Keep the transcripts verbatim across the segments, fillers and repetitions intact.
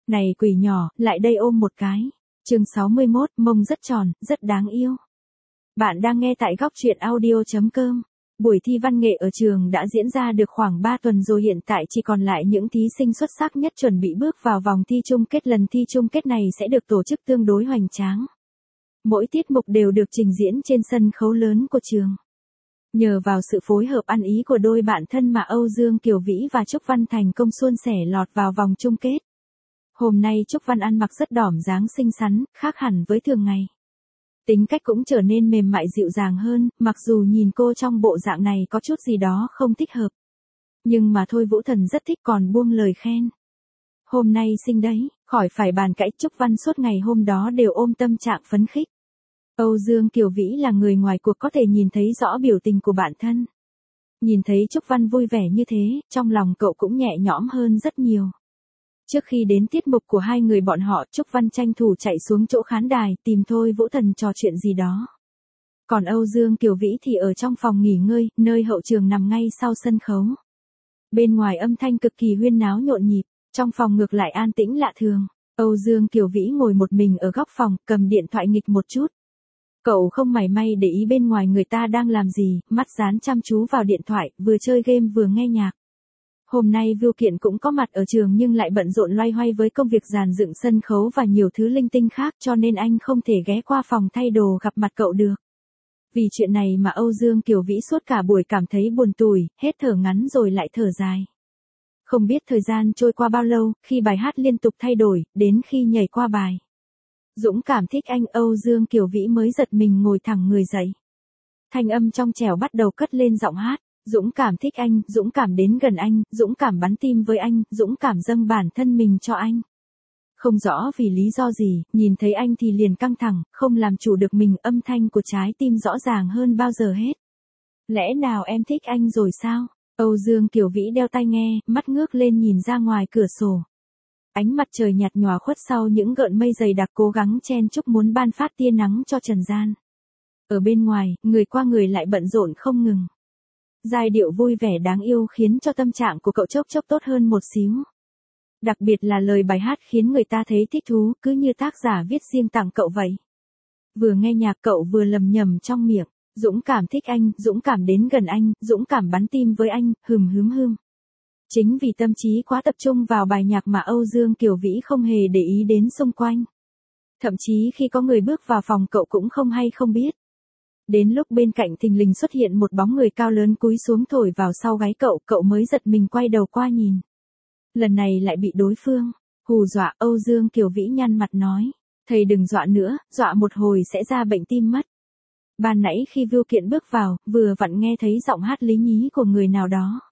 Này quỷ nhỏ, lại đây ôm một cái. Chương sáu mươi mốt, mông rất tròn, rất đáng yêu. Bạn đang nghe tại góc truyện audio.com. Buổi thi văn nghệ ở trường đã diễn ra được khoảng ba tuần rồi, hiện tại chỉ còn lại những thí sinh xuất sắc nhất chuẩn bị bước vào vòng thi chung kết. Lần thi chung kết này sẽ được tổ chức tương đối hoành tráng. Mỗi tiết mục đều được trình diễn trên sân khấu lớn của trường. Nhờ vào sự phối hợp ăn ý của đôi bạn thân mà Âu Dương Kiều Vĩ và Trúc Văn thành công suôn sẻ lọt vào vòng chung kết. Hôm nay Trúc Văn ăn mặc rất đỏm dáng xinh xắn, khác hẳn với thường ngày. Tính cách cũng trở nên mềm mại dịu dàng hơn, mặc dù nhìn cô trong bộ dạng này có chút gì đó không thích hợp. Nhưng mà thôi, Vũ Thần rất thích còn buông lời khen. Hôm nay xinh đấy, khỏi phải bàn cãi. Trúc Văn suốt ngày hôm đó đều ôm tâm trạng phấn khích. Âu Dương Kiều Vĩ là người ngoài cuộc có thể nhìn thấy rõ biểu tình của bản thân. Nhìn thấy Trúc Văn vui vẻ như thế, trong lòng cậu cũng nhẹ nhõm hơn rất nhiều. Trước khi đến tiết mục của hai người bọn họ, Trúc Văn tranh thủ chạy xuống chỗ khán đài tìm Thôi Vũ Thần trò chuyện gì đó. Còn Âu Dương Kiều Vĩ thì ở trong phòng nghỉ ngơi, nơi hậu trường nằm ngay sau sân khấu. Bên ngoài âm thanh cực kỳ huyên náo nhộn nhịp, trong phòng ngược lại an tĩnh lạ thường. Âu Dương Kiều Vĩ ngồi một mình ở góc phòng, cầm điện thoại nghịch một chút. Cậu không mảy may để ý bên ngoài người ta đang làm gì, mắt dán chăm chú vào điện thoại, vừa chơi game vừa nghe nhạc. Hôm nay Vưu Kiện cũng có mặt ở trường nhưng lại bận rộn loay hoay với công việc dàn dựng sân khấu và nhiều thứ linh tinh khác, cho nên anh không thể ghé qua phòng thay đồ gặp mặt cậu được. Vì chuyện này mà Âu Dương Kiều Vĩ suốt cả buổi cảm thấy buồn tủi, hết thở ngắn rồi lại thở dài. Không biết thời gian trôi qua bao lâu, khi bài hát liên tục thay đổi, đến khi nhảy qua bài Dũng cảm thích anh, Âu Dương Kiều Vĩ mới giật mình ngồi thẳng người dậy. Thanh âm trong trẻo bắt đầu cất lên giọng hát. Dũng cảm thích anh, dũng cảm đến gần anh, dũng cảm bắn tim với anh, dũng cảm dâng bản thân mình cho anh. Không rõ vì lý do gì, nhìn thấy anh thì liền căng thẳng, không làm chủ được mình, âm thanh của trái tim rõ ràng hơn bao giờ hết. Lẽ nào em thích anh rồi sao? Âu Dương Kiều Vĩ đeo tai nghe, mắt ngước lên nhìn ra ngoài cửa sổ. Ánh mặt trời nhạt nhòa khuất sau những gợn mây dày đặc cố gắng chen chúc muốn ban phát tia nắng cho trần gian. Ở bên ngoài, người qua người lại bận rộn không ngừng. Giai điệu vui vẻ đáng yêu khiến cho tâm trạng của cậu chốc chốc tốt hơn một xíu. Đặc biệt là lời bài hát khiến người ta thấy thích thú, cứ như tác giả viết riêng tặng cậu vậy. Vừa nghe nhạc cậu vừa lầm nhầm trong miệng, dũng cảm thích anh, dũng cảm đến gần anh, dũng cảm bắn tim với anh, hừm hứm hưm. Chính vì tâm trí quá tập trung vào bài nhạc mà Âu Dương Kiều Vĩ không hề để ý đến xung quanh. Thậm chí khi có người bước vào phòng cậu cũng không hay không biết. Đến lúc bên cạnh thình lình xuất hiện một bóng người cao lớn cúi xuống thổi vào sau gáy cậu, cậu mới giật mình quay đầu qua nhìn. Lần này lại bị đối phương hù dọa. Âu Dương Kiều Vĩ nhăn mặt nói, thầy đừng dọa nữa, dọa một hồi sẽ ra bệnh tim mất. Ban nãy khi Vưu Kiện bước vào, vừa vặn nghe thấy giọng hát lý nhí của người nào đó.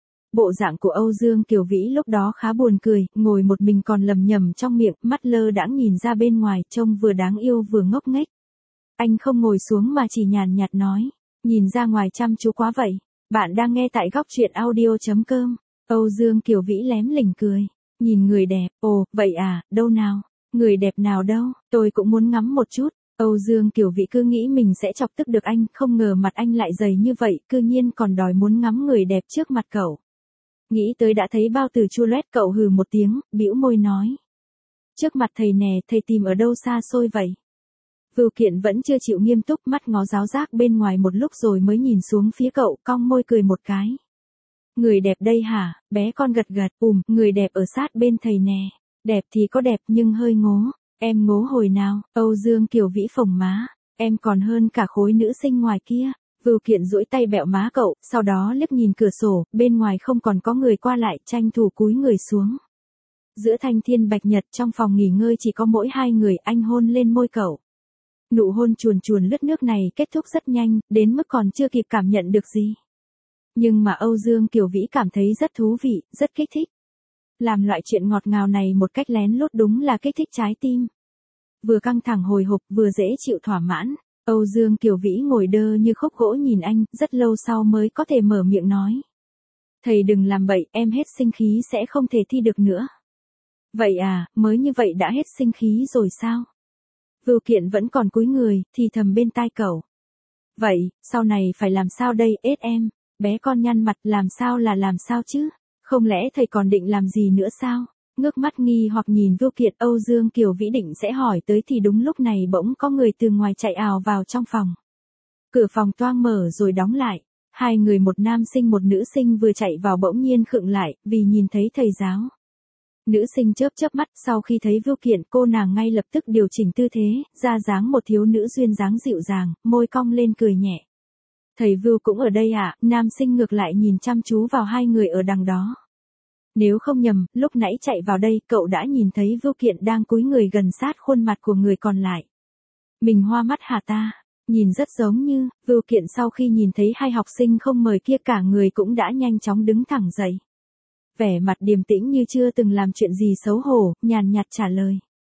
Bộ dạng của Âu Dương Kiều Vĩ lúc đó khá buồn cười, ngồi một mình còn lầm nhầm trong miệng, mắt lơ đãng nhìn ra bên ngoài, trông vừa đáng yêu vừa ngốc nghếch. Anh không ngồi xuống mà chỉ nhàn nhạt nói, nhìn ra ngoài chăm chú quá vậy. Bạn đang nghe tại góc truyện audio.com. Âu Dương Kiều Vĩ lém lỉnh cười, nhìn người đẹp, ồ, vậy à, đâu nào, người đẹp nào đâu, tôi cũng muốn ngắm một chút. Âu Dương Kiều Vĩ cứ nghĩ mình sẽ chọc tức được anh, không ngờ mặt anh lại dày như vậy, cư nhiên còn đòi muốn ngắm người đẹp trước mặt cậu. Nghĩ tới đã thấy bao từ chua loét, cậu hừ một tiếng, bĩu môi nói. Trước mặt thầy nè, thầy tìm ở đâu xa xôi vậy? Vưu Kiện vẫn chưa chịu nghiêm túc, mắt ngó giáo giác bên ngoài một lúc rồi mới nhìn xuống phía cậu, cong môi cười một cái. Người đẹp đây hả? Bé con gật gật, ùm, người đẹp ở sát bên thầy nè. Đẹp thì có đẹp nhưng hơi ngố. Em ngố hồi nào? Âu Dương Kiều Vĩ phồng má. Em còn hơn cả khối nữ sinh ngoài kia. Vưu Kiện duỗi tay bẹo má cậu, sau đó liếc nhìn cửa sổ, bên ngoài không còn có người qua lại, tranh thủ cúi người xuống. Giữa thanh thiên bạch nhật trong phòng nghỉ ngơi chỉ có mỗi hai người, anh hôn lên môi cậu. Nụ hôn chuồn chuồn lướt nước này kết thúc rất nhanh, đến mức còn chưa kịp cảm nhận được gì. Nhưng mà Âu Dương Kiều Vĩ cảm thấy rất thú vị, rất kích thích. Làm loại chuyện ngọt ngào này một cách lén lút đúng là kích thích trái tim. Vừa căng thẳng hồi hộp vừa dễ chịu thỏa mãn. Âu Dương Kiều Vĩ ngồi đơ như khúc gỗ nhìn anh, rất lâu sau mới có thể mở miệng nói. Thầy đừng làm bậy, em hết sinh khí sẽ không thể thi được nữa. Vậy à, mới như vậy đã hết sinh khí rồi sao? Vưu Kiện vẫn còn cúi người, thì thầm bên tai cậu. Vậy, sau này phải làm sao đây, ết em? Bé con nhăn mặt, làm sao là làm sao chứ? Không lẽ thầy còn định làm gì nữa sao? ngước mắt nghi hoặc nhìn Vưu Kiệt. Âu Dương Kiều Vĩ định sẽ hỏi tới thì đúng lúc này bỗng có người từ ngoài chạy ào vào trong phòng. Cửa phòng toang mở rồi đóng lại. Hai người, một nam sinh một nữ sinh vừa chạy vào bỗng nhiên khựng lại, vì nhìn thấy thầy giáo. Nữ sinh chớp chớp mắt, sau khi thấy Vưu Kiệt cô nàng ngay lập tức điều chỉnh tư thế, ra dáng một thiếu nữ duyên dáng dịu dàng, môi cong lên cười nhẹ. Thầy Vưu cũng ở đây à? Nam sinh ngược lại nhìn chăm chú vào hai người ở đằng đó. Nếu không nhầm, lúc nãy chạy vào đây cậu đã nhìn thấy Vưu Kiện đang cúi người gần sát khuôn mặt của người còn lại. Mình hoa mắt hả ta? Nhìn rất giống như. Vưu Kiện sau khi nhìn thấy hai học sinh không mời kia cả người cũng đã nhanh chóng đứng thẳng dậy. Vẻ mặt điềm tĩnh như chưa từng làm chuyện gì xấu hổ, nhàn nhạt trả lời.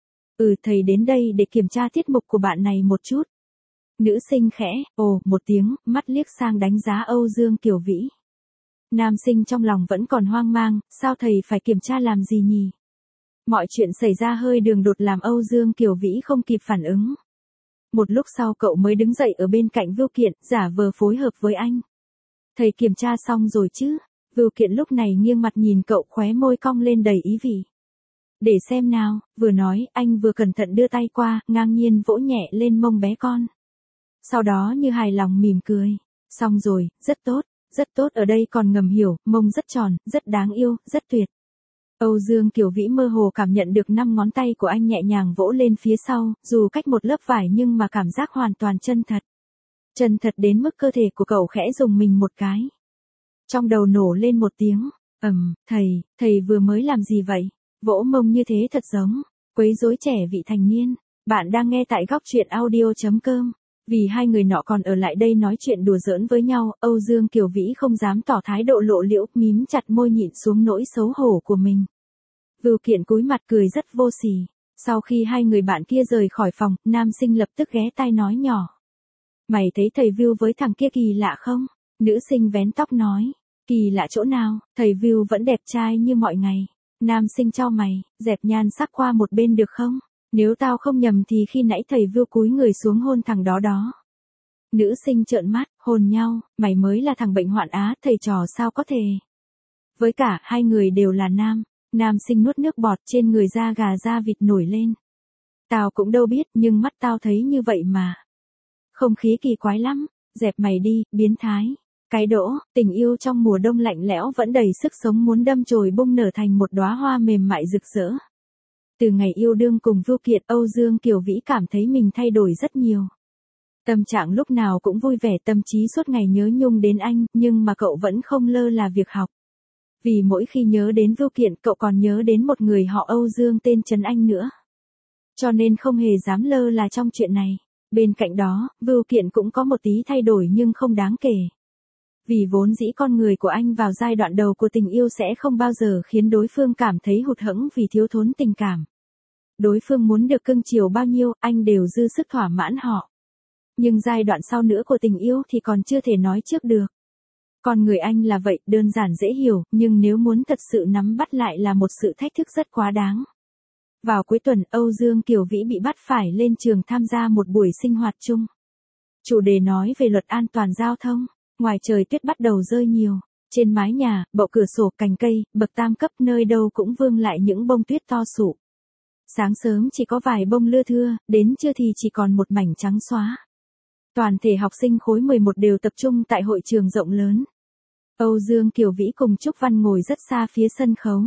Ừ, thầy đến đây để kiểm tra tiết mục của bạn này một chút. Nữ sinh khẽ, ồ, một tiếng, mắt liếc sang đánh giá Âu Dương Kiều Vĩ. Nam sinh trong lòng vẫn còn hoang mang, sao thầy phải kiểm tra làm gì nhỉ? Mọi chuyện xảy ra hơi đường đột làm Âu Dương Kiều Vĩ không kịp phản ứng. Một lúc sau cậu mới đứng dậy ở bên cạnh Vưu Kiện, giả vờ phối hợp với anh. Thầy kiểm tra xong rồi chứ? Vưu Kiện lúc này nghiêng mặt nhìn cậu, khóe môi cong lên đầy ý vị. Để xem nào, vừa nói, anh vừa cẩn thận đưa tay qua, ngang nhiên vỗ nhẹ lên mông bé con. Sau đó như hài lòng mỉm cười. Xong rồi, rất tốt, rất tốt, ở đây còn ngầm hiểu, mông rất tròn, rất đáng yêu, rất tuyệt. Âu Dương Kiều Vĩ mơ hồ cảm nhận được năm ngón tay của anh nhẹ nhàng vỗ lên phía sau, dù cách một lớp vải nhưng mà cảm giác hoàn toàn chân thật. Chân thật đến mức cơ thể của cậu khẽ rùng mình một cái. Trong đầu nổ lên một tiếng, ầm, thầy, thầy vừa mới làm gì vậy? Vỗ mông như thế thật giống, quấy rối trẻ vị thành niên. Bạn đang nghe tại góc truyện audio chấm com. Vì hai người nọ còn ở lại đây nói chuyện đùa giỡn với nhau, Âu Dương Kiều Vĩ không dám tỏ thái độ lộ liễu, mím chặt môi nhịn xuống nỗi xấu hổ của mình. Vưu Kiện cúi mặt cười rất vô sỉ. Sau khi hai người bạn kia rời khỏi phòng, nam sinh lập tức ghé tai nói nhỏ. Mày thấy thầy Vưu với thằng kia kỳ lạ không? Nữ sinh vén tóc nói. Kỳ lạ chỗ nào? Thầy Vưu vẫn đẹp trai như mọi ngày. Nam sinh chau mày, dẹp nhan sắc qua một bên được không? Nếu tao không nhầm thì khi nãy thầy Vưu cúi người xuống hôn thằng đó đó. Nữ sinh trợn mắt, hôn nhau, mày mới là thằng bệnh hoạn á, thầy trò sao có thể. Với cả, hai người đều là nam. Nam sinh nuốt nước bọt, trên người da gà da vịt nổi lên. Tao cũng đâu biết, nhưng mắt tao thấy như vậy mà. Không khí kỳ quái lắm, dẹp mày đi, biến thái. Cái đỗ, tình yêu trong mùa đông lạnh lẽo vẫn đầy sức sống, muốn đâm chồi bung nở thành một đóa hoa mềm mại rực rỡ. Từ ngày yêu đương cùng Vưu Kiệt, Âu Dương Kiều Vĩ cảm thấy mình thay đổi rất nhiều. Tâm trạng lúc nào cũng vui vẻ, tâm trí suốt ngày nhớ nhung đến anh, nhưng mà cậu vẫn không lơ là việc học. Vì mỗi khi nhớ đến Vưu Kiệt, cậu còn nhớ đến một người họ Âu Dương tên Trấn Anh nữa. Cho nên không hề dám lơ là trong chuyện này. Bên cạnh đó, Vưu Kiệt cũng có một tí thay đổi nhưng không đáng kể. Vì vốn dĩ con người của anh vào giai đoạn đầu của tình yêu sẽ không bao giờ khiến đối phương cảm thấy hụt hẫng vì thiếu thốn tình cảm. Đối phương muốn được cưng chiều bao nhiêu, anh đều dư sức thỏa mãn họ. Nhưng giai đoạn sau nữa của tình yêu thì còn chưa thể nói trước được. Con người anh là vậy, đơn giản dễ hiểu, nhưng nếu muốn thật sự nắm bắt lại là một sự thách thức rất quá đáng. Vào cuối tuần, Âu Dương Kiều Vĩ bị bắt phải lên trường tham gia một buổi sinh hoạt chung. Chủ đề nói về luật an toàn giao thông. Ngoài trời tuyết bắt đầu rơi nhiều. Trên mái nhà, bậu cửa sổ, cành cây, bậc tam cấp nơi đâu cũng vương lại những bông tuyết to sụ. Sáng sớm chỉ có vài bông lưa thưa, đến trưa thì chỉ còn một mảnh trắng xóa. Toàn thể học sinh khối mười một đều tập trung tại hội trường rộng lớn. Âu Dương Kiều Vĩ cùng Trúc Văn ngồi rất xa phía sân khấu.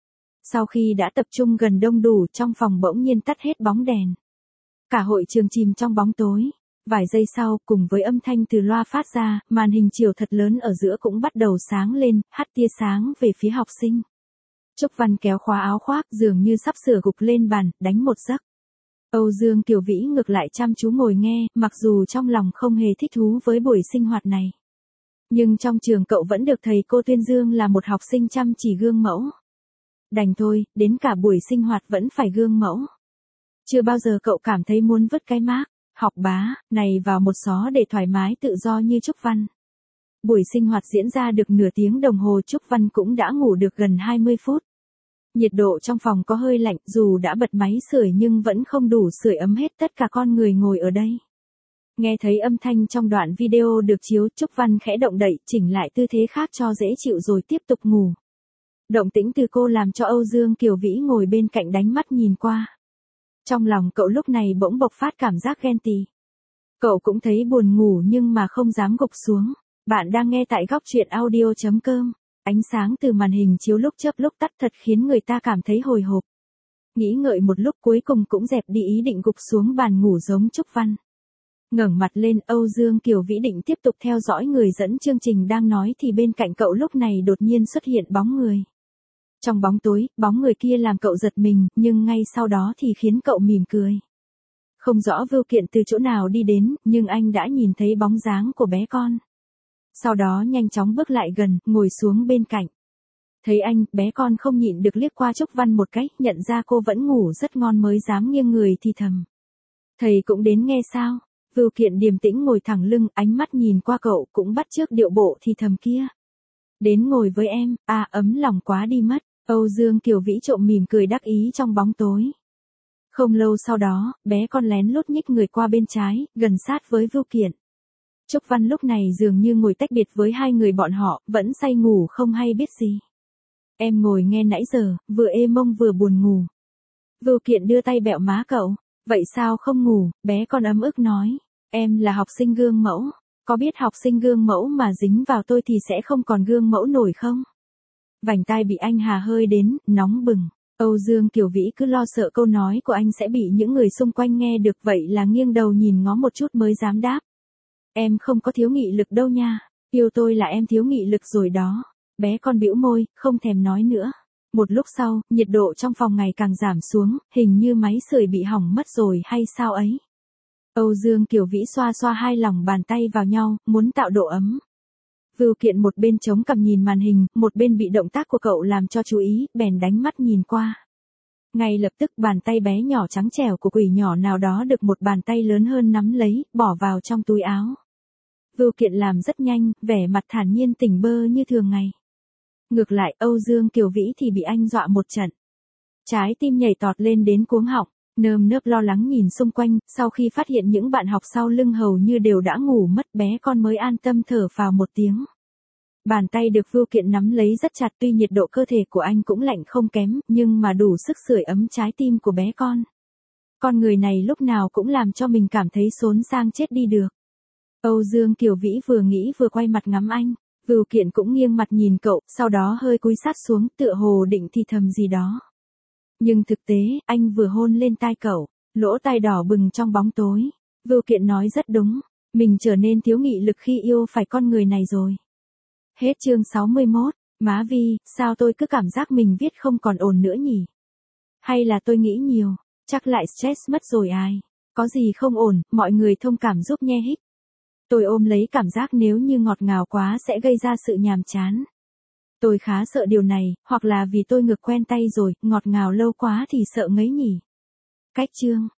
Sau khi đã tập trung gần đông đủ, trong phòng bỗng nhiên tắt hết bóng đèn. Cả hội trường chìm trong bóng tối. Vài giây sau, cùng với âm thanh từ loa phát ra, màn hình chiếu thật lớn ở giữa cũng bắt đầu sáng lên, hắt tia sáng về phía học sinh. Trúc Văn kéo khóa áo khoác, dường như sắp sửa gục lên bàn, đánh một giấc. Âu Dương Kiều Vĩ ngược lại chăm chú ngồi nghe, mặc dù trong lòng không hề thích thú với buổi sinh hoạt này. Nhưng trong trường cậu vẫn được thầy cô tuyên dương là một học sinh chăm chỉ gương mẫu. Đành thôi, đến cả buổi sinh hoạt vẫn phải gương mẫu. Chưa bao giờ cậu cảm thấy muốn vứt cái mác học bá này vào một xó để thoải mái tự do như Trúc Văn. Buổi sinh hoạt diễn ra được nửa tiếng đồng hồ, Trúc Văn cũng đã ngủ được gần hai mươi phút. Nhiệt độ trong phòng có hơi lạnh, dù đã bật máy sưởi nhưng vẫn không đủ sưởi ấm hết tất cả con người ngồi ở đây. Nghe thấy âm thanh trong đoạn video được chiếu, Trúc Văn khẽ động đậy, chỉnh lại tư thế khác cho dễ chịu rồi tiếp tục ngủ. Động tĩnh từ cô làm cho Âu Dương Kiều Vĩ ngồi bên cạnh đánh mắt nhìn qua. Trong lòng cậu lúc này bỗng bộc phát cảm giác ghen tị. Cậu cũng thấy buồn ngủ nhưng mà không dám gục xuống. Bạn đang nghe tại góc truyện audio chấm com. Ánh sáng từ màn hình chiếu lúc chớp lúc tắt thật khiến người ta cảm thấy hồi hộp. Nghĩ ngợi một lúc cuối cùng cũng dẹp đi ý định gục xuống bàn ngủ giống Trúc Văn. Ngẩng mặt lên, Âu Dương Kiều Vĩ định tiếp tục theo dõi người dẫn chương trình đang nói thì bên cạnh cậu lúc này đột nhiên xuất hiện bóng người. Trong bóng tối, bóng người kia làm cậu giật mình, nhưng ngay sau đó thì khiến cậu mỉm cười. Không rõ Vưu Kiện từ chỗ nào đi đến, nhưng anh đã nhìn thấy bóng dáng của bé con. Sau đó nhanh chóng bước lại gần, ngồi xuống bên cạnh. Thấy anh, bé con không nhịn được liếc qua Trúc Văn một cái, nhận ra cô vẫn ngủ rất ngon mới dám nghiêng người thì thầm. Thầy cũng đến nghe sao? Vưu Kiện điềm tĩnh ngồi thẳng lưng, ánh mắt nhìn qua cậu cũng bắt chước điệu bộ thì thầm kia. Đến ngồi với em, à ấm lòng quá đi mất. Âu Dương Kiều Vĩ trộm mỉm cười đắc ý trong bóng tối. Không lâu sau đó, bé con lén lút nhích người qua bên trái, gần sát với Vưu Kiện. Trúc Văn lúc này dường như ngồi tách biệt với hai người bọn họ, vẫn say ngủ không hay biết gì. Em ngồi nghe nãy giờ, vừa ê mông vừa buồn ngủ. Vưu Kiện đưa tay bẹo má cậu. Vậy sao không ngủ? Bé con ấm ức nói. Em là học sinh gương mẫu. Có biết học sinh gương mẫu mà dính vào tôi thì sẽ không còn gương mẫu nổi không? Vành tai bị anh hà hơi đến, nóng bừng. Âu Dương Kiều Vĩ cứ lo sợ câu nói của anh sẽ bị những người xung quanh nghe được, vậy là nghiêng đầu nhìn ngó một chút mới dám đáp. Em không có thiếu nghị lực đâu nha. Yêu tôi là em thiếu nghị lực rồi đó. Bé con bĩu môi, không thèm nói nữa. Một lúc sau, nhiệt độ trong phòng ngày càng giảm xuống, hình như máy sưởi bị hỏng mất rồi hay sao ấy. Âu Dương Kiều Vĩ xoa xoa hai lòng bàn tay vào nhau, muốn tạo độ ấm. Vưu Kiện một bên chống cằm nhìn màn hình, một bên bị động tác của cậu làm cho chú ý, bèn đánh mắt nhìn qua. Ngay lập tức bàn tay bé nhỏ trắng trẻo của quỷ nhỏ nào đó được một bàn tay lớn hơn nắm lấy, bỏ vào trong túi áo. Vưu Kiện làm rất nhanh, vẻ mặt thản nhiên tỉnh bơ như thường ngày. Ngược lại, Âu Dương Kiều Vĩ thì bị anh dọa một trận. Trái tim nhảy tọt lên đến cuống họng, nơm nớp lo lắng nhìn xung quanh, sau khi phát hiện những bạn học sau lưng hầu như đều đã ngủ mất, bé con mới an tâm thở phào một tiếng. Bàn tay được Vưu Kiện nắm lấy rất chặt, tuy nhiệt độ cơ thể của anh cũng lạnh không kém, nhưng mà đủ sức sưởi ấm trái tim của bé con. Con người này lúc nào cũng làm cho mình cảm thấy xốn sang chết đi được. Âu Dương Kiều Vĩ vừa nghĩ vừa quay mặt ngắm anh. Vưu Kiện cũng nghiêng mặt nhìn cậu, sau đó hơi cúi sát xuống, tựa hồ định thì thầm gì đó. Nhưng thực tế, anh vừa hôn lên tai cậu, lỗ tai đỏ bừng trong bóng tối. Vưu Kiện nói rất đúng, mình trở nên thiếu nghị lực khi yêu phải con người này rồi. Hết chương sáu mươi mốt, má Vi, sao tôi cứ cảm giác mình viết không còn ổn nữa nhỉ? Hay là tôi nghĩ nhiều, chắc lại stress mất rồi ai? Có gì không ổn, mọi người thông cảm giúp nhe hích. Tôi ôm lấy cảm giác nếu như ngọt ngào quá sẽ gây ra sự nhàm chán. Tôi khá sợ điều này, hoặc là vì tôi ngược quen tay rồi, ngọt ngào lâu quá thì sợ ngấy nhỉ. Cách chương.